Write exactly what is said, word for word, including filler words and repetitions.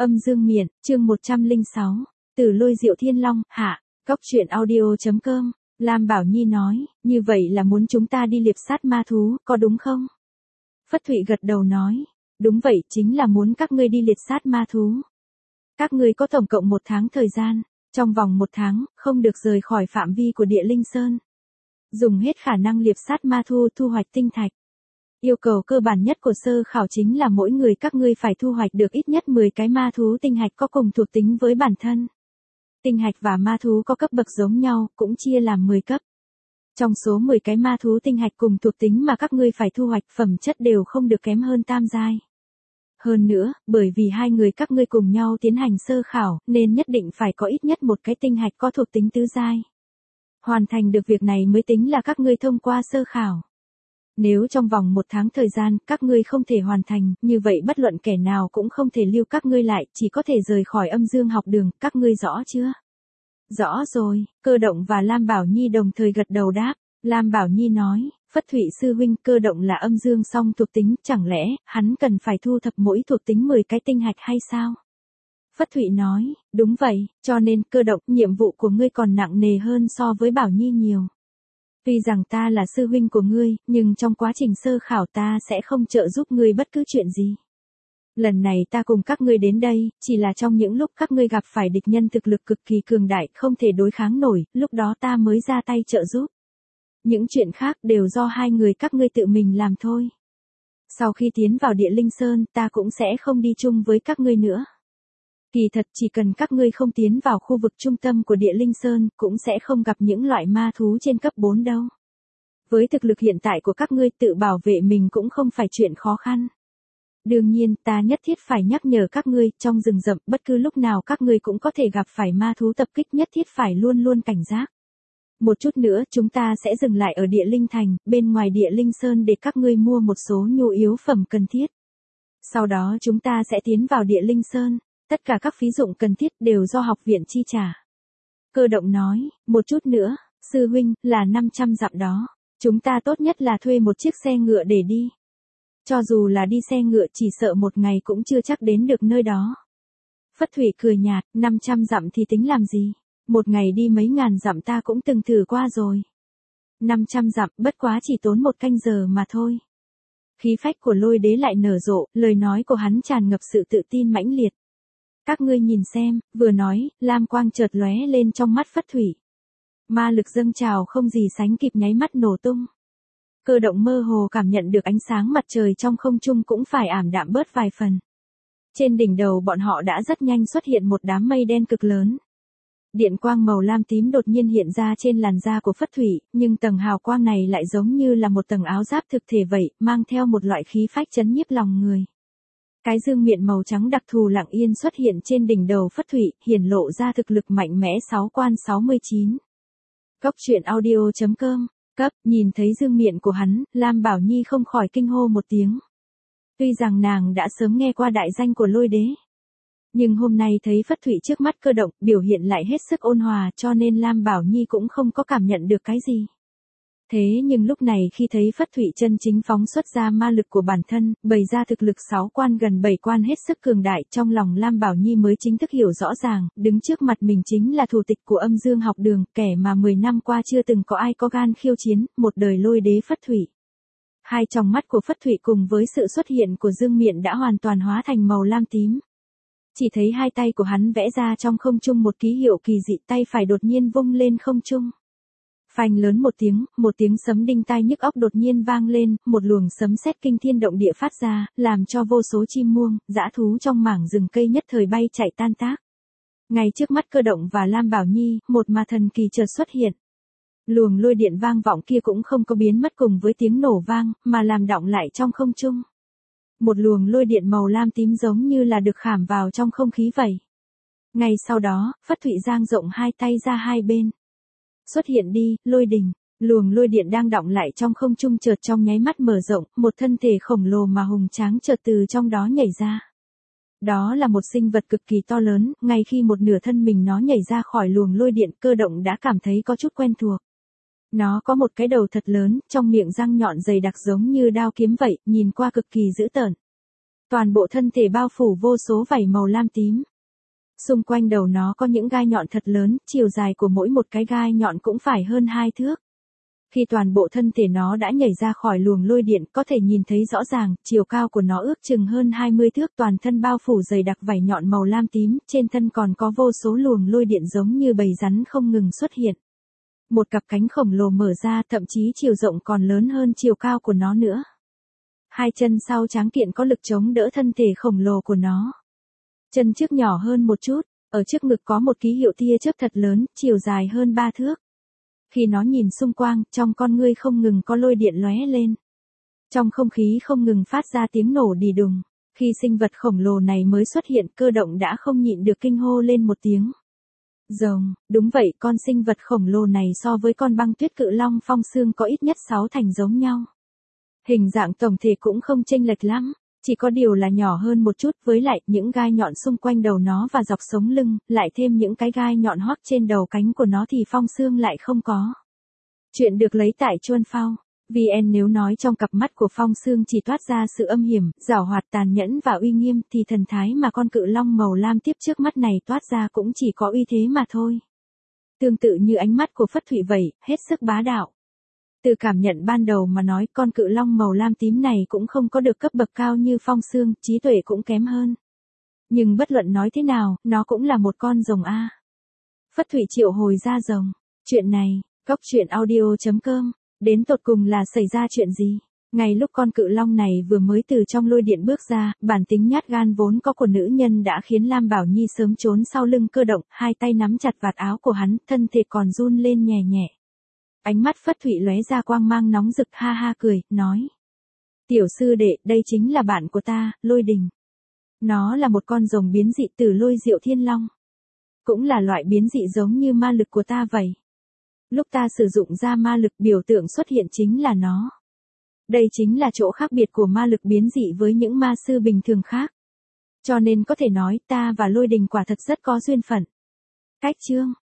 Âm dương miện, chương một trăm lẻ sáu, Từ Lôi Diệu Thiên Long, hạ, Cóc truyện audio.com, Lam Bảo Nhi nói, như vậy là muốn chúng ta đi liệp sát ma thú, có đúng không? Phất Thụy gật đầu nói, đúng vậy, chính là muốn các ngươi đi liệp sát ma thú. Các ngươi có tổng cộng một tháng thời gian, trong vòng một tháng, không được rời khỏi phạm vi của địa linh sơn. Dùng hết khả năng liệp sát ma thú thu hoạch tinh thạch. Yêu cầu cơ bản nhất của sơ khảo chính là mỗi người các ngươi phải thu hoạch được ít nhất mười cái ma thú tinh hạch có cùng thuộc tính với bản thân. Tinh hạch và ma thú có cấp bậc giống nhau, cũng chia làm mười cấp. Trong số mười cái ma thú tinh hạch cùng thuộc tính mà các ngươi phải thu hoạch, phẩm chất đều không được kém hơn tam giai. Hơn nữa, bởi vì hai người các ngươi cùng nhau tiến hành sơ khảo, nên nhất định phải có ít nhất một cái tinh hạch có thuộc tính tứ giai. Hoàn thành được việc này mới tính là các ngươi thông qua sơ khảo. Nếu trong vòng một tháng thời gian các ngươi không thể hoàn thành, như vậy bất luận kẻ nào cũng không thể lưu các ngươi lại, chỉ có thể rời khỏi âm dương học đường, các ngươi rõ chưa? Rõ rồi, Cơ Động và Lam Bảo Nhi đồng thời gật đầu đáp. Lam Bảo Nhi nói, Phất Thụy sư huynh, Cơ Động là âm dương song thuộc tính, chẳng lẽ hắn cần phải thu thập mỗi thuộc tính mười cái tinh hạch hay sao? Phất Thụy nói, đúng vậy, cho nên Cơ Động, nhiệm vụ của ngươi còn nặng nề hơn so với Bảo Nhi nhiều. Tuy rằng ta là sư huynh của ngươi, nhưng trong quá trình sơ khảo ta sẽ không trợ giúp ngươi bất cứ chuyện gì. Lần này ta cùng các ngươi đến đây, chỉ là trong những lúc các ngươi gặp phải địch nhân thực lực cực kỳ cường đại, không thể đối kháng nổi, lúc đó ta mới ra tay trợ giúp. Những chuyện khác đều do hai người các ngươi tự mình làm thôi. Sau khi tiến vào địa linh sơn, ta cũng sẽ không đi chung với các ngươi nữa. Kỳ thật chỉ cần các ngươi không tiến vào khu vực trung tâm của địa linh sơn, cũng sẽ không gặp những loại ma thú trên cấp bốn đâu. Với thực lực hiện tại của các ngươi, tự bảo vệ mình cũng không phải chuyện khó khăn. Đương nhiên, ta nhất thiết phải nhắc nhở các ngươi, trong rừng rậm, bất cứ lúc nào các ngươi cũng có thể gặp phải ma thú tập kích, nhất thiết phải luôn luôn cảnh giác. Một chút nữa, chúng ta sẽ dừng lại ở địa linh thành, bên ngoài địa linh sơn để các ngươi mua một số nhu yếu phẩm cần thiết. Sau đó chúng ta sẽ tiến vào địa linh sơn. Tất cả các phí dụng cần thiết đều do học viện chi trả. Cơ Động nói, một chút nữa, sư huynh, là năm trăm dặm đó. Chúng ta tốt nhất là thuê một chiếc xe ngựa để đi. Cho dù là đi xe ngựa chỉ sợ một ngày cũng chưa chắc đến được nơi đó. Phất Thụy cười nhạt, năm trăm dặm thì tính làm gì? Một ngày đi mấy ngàn dặm ta cũng từng thử qua rồi. năm trăm dặm bất quá chỉ tốn một canh giờ mà thôi. Khí phách của Lôi Đế lại nở rộ, lời nói của hắn tràn ngập sự tự tin mãnh liệt. Các ngươi nhìn xem, vừa nói, lam quang chợt lóe lên trong mắt Phất Thụy. Ma lực dâng trào không gì sánh kịp, nháy mắt nổ tung. Cơ Động mơ hồ cảm nhận được ánh sáng mặt trời trong không trung cũng phải ảm đạm bớt vài phần. Trên đỉnh đầu bọn họ đã rất nhanh xuất hiện một đám mây đen cực lớn. Điện quang màu lam tím đột nhiên hiện ra trên làn da của Phất Thụy, nhưng tầng hào quang này lại giống như là một tầng áo giáp thực thể vậy, mang theo một loại khí phách chấn nhiếp lòng người. Cái dương miện màu trắng đặc thù lặng yên xuất hiện trên đỉnh đầu Phất Thụy, hiển lộ ra thực lực mạnh mẽ sáu quan sáu mươi chín. Cóc truyện audio.com, cấp, nhìn thấy dương miện của hắn, Lam Bảo Nhi không khỏi kinh hô một tiếng. Tuy rằng nàng đã sớm nghe qua đại danh của Lôi Đế, nhưng hôm nay thấy Phất Thụy trước mắt Cơ Động, biểu hiện lại hết sức ôn hòa, cho nên Lam Bảo Nhi cũng không có cảm nhận được cái gì. Thế nhưng lúc này khi thấy Phất Thụy chân chính phóng xuất ra ma lực của bản thân, bày ra thực lực sáu quan gần bảy quan hết sức cường đại, trong lòng Lam Bảo Nhi mới chính thức hiểu rõ ràng, đứng trước mặt mình chính là thủ tịch của âm dương học đường, kẻ mà mười năm qua chưa từng có ai có gan khiêu chiến, một đời Lôi Đế Phất Thụy. Hai tròng mắt của Phất Thụy cùng với sự xuất hiện của dương miện đã hoàn toàn hóa thành màu lam tím. Chỉ thấy hai tay của hắn vẽ ra trong không trung một ký hiệu kỳ dị, tay phải đột nhiên vung lên không trung. Phanh lớn một tiếng, một tiếng sấm đinh tai nhức óc đột nhiên vang lên, một luồng sấm sét kinh thiên động địa phát ra, làm cho vô số chim muông, dã thú trong mảng rừng cây nhất thời bay chạy tan tác. Ngay trước mắt Cơ Động và Lam Bảo Nhi, một ma thần kỳ chợt xuất hiện. Luồng lôi điện vang vọng kia cũng không có biến mất cùng với tiếng nổ vang, mà làm đọng lại trong không trung. Một luồng lôi điện màu lam tím giống như là được khảm vào trong không khí vậy. Ngay sau đó, Phất Thụy giang rộng hai tay ra hai bên. Xuất hiện đi, lôi đình. Luồng lôi điện đang đọng lại trong không trung chợt trong nháy mắt mở rộng, một thân thể khổng lồ mà hùng tráng chợt từ trong đó nhảy ra. Đó là một sinh vật cực kỳ to lớn, ngay khi một nửa thân mình nó nhảy ra khỏi luồng lôi điện, Cơ Động đã cảm thấy có chút quen thuộc. Nó có một cái đầu thật lớn, trong miệng răng nhọn dày đặc giống như đao kiếm vậy, nhìn qua cực kỳ dữ tợn. Toàn bộ thân thể bao phủ vô số vảy màu lam tím. Xung quanh đầu nó có những gai nhọn thật lớn, chiều dài của mỗi một cái gai nhọn cũng phải hơn hai thước. Khi toàn bộ thân thể nó đã nhảy ra khỏi luồng lôi điện, có thể nhìn thấy rõ ràng, chiều cao của nó ước chừng hơn hai mươi thước, toàn thân bao phủ dày đặc vảy nhọn màu lam tím, trên thân còn có vô số luồng lôi điện giống như bầy rắn không ngừng xuất hiện. Một cặp cánh khổng lồ mở ra, thậm chí chiều rộng còn lớn hơn chiều cao của nó nữa. Hai chân sau tráng kiện có lực chống đỡ thân thể khổng lồ của nó. Chân trước nhỏ hơn một chút, ở trước ngực có một ký hiệu tia chớp thật lớn, chiều dài hơn ba thước. Khi nó nhìn xung quanh, trong con ngươi không ngừng có lôi điện lóe lên. Trong không khí không ngừng phát ra tiếng nổ đì đùng. Khi sinh vật khổng lồ này mới xuất hiện, cơ động đã không nhịn được kinh hô lên một tiếng. Rồng, đúng vậy, con sinh vật khổng lồ này so với con băng tuyết cự long phong xương có ít nhất sáu thành giống nhau. Hình dạng tổng thể cũng không chênh lệch lắm, chỉ có điều là nhỏ hơn một chút, với lại những gai nhọn xung quanh đầu nó và dọc sống lưng, lại thêm những cái gai nhọn hoắc trên đầu cánh của nó thì phong xương lại không có. Chuyện được lấy tại Chuan Phao. vê en nếu nói trong cặp mắt của phong xương chỉ toát ra sự âm hiểm, giảo hoạt, tàn nhẫn và uy nghiêm, thì thần thái mà con cự long màu lam tiếp trước mắt này toát ra cũng chỉ có uy thế mà thôi. Tương tự như ánh mắt của Phất Thụy vậy, hết sức bá đạo. Từ cảm nhận ban đầu mà nói, con cự long màu lam tím này cũng không có được cấp bậc cao như phong xương, trí tuệ cũng kém hơn. Nhưng bất luận nói thế nào, nó cũng là một con rồng a. Phất Thụy triệu hồi ra rồng. Chuyện này, cóc truyện audio chấm com. Đến tột cùng là xảy ra chuyện gì? Ngay lúc con cự long này vừa mới từ trong lôi điện bước ra, bản tính nhát gan vốn có của nữ nhân đã khiến Lam Bảo Nhi sớm trốn sau lưng cơ động, hai tay nắm chặt vạt áo của hắn, thân thể còn run lên nhẹ nhẹ. Ánh mắt Phất Thụy lóe ra quang mang nóng rực, ha ha cười, nói. Tiểu sư đệ, đây chính là bạn của ta, Lôi Đình. Nó là một con rồng biến dị từ Lôi Diệu Thiên Long. Cũng là loại biến dị giống như ma lực của ta vậy. Lúc ta sử dụng ra ma lực, biểu tượng xuất hiện chính là nó. Đây chính là chỗ khác biệt của ma lực biến dị với những ma sư bình thường khác. Cho nên có thể nói ta và Lôi Đình quả thật rất có duyên phận. Cách chương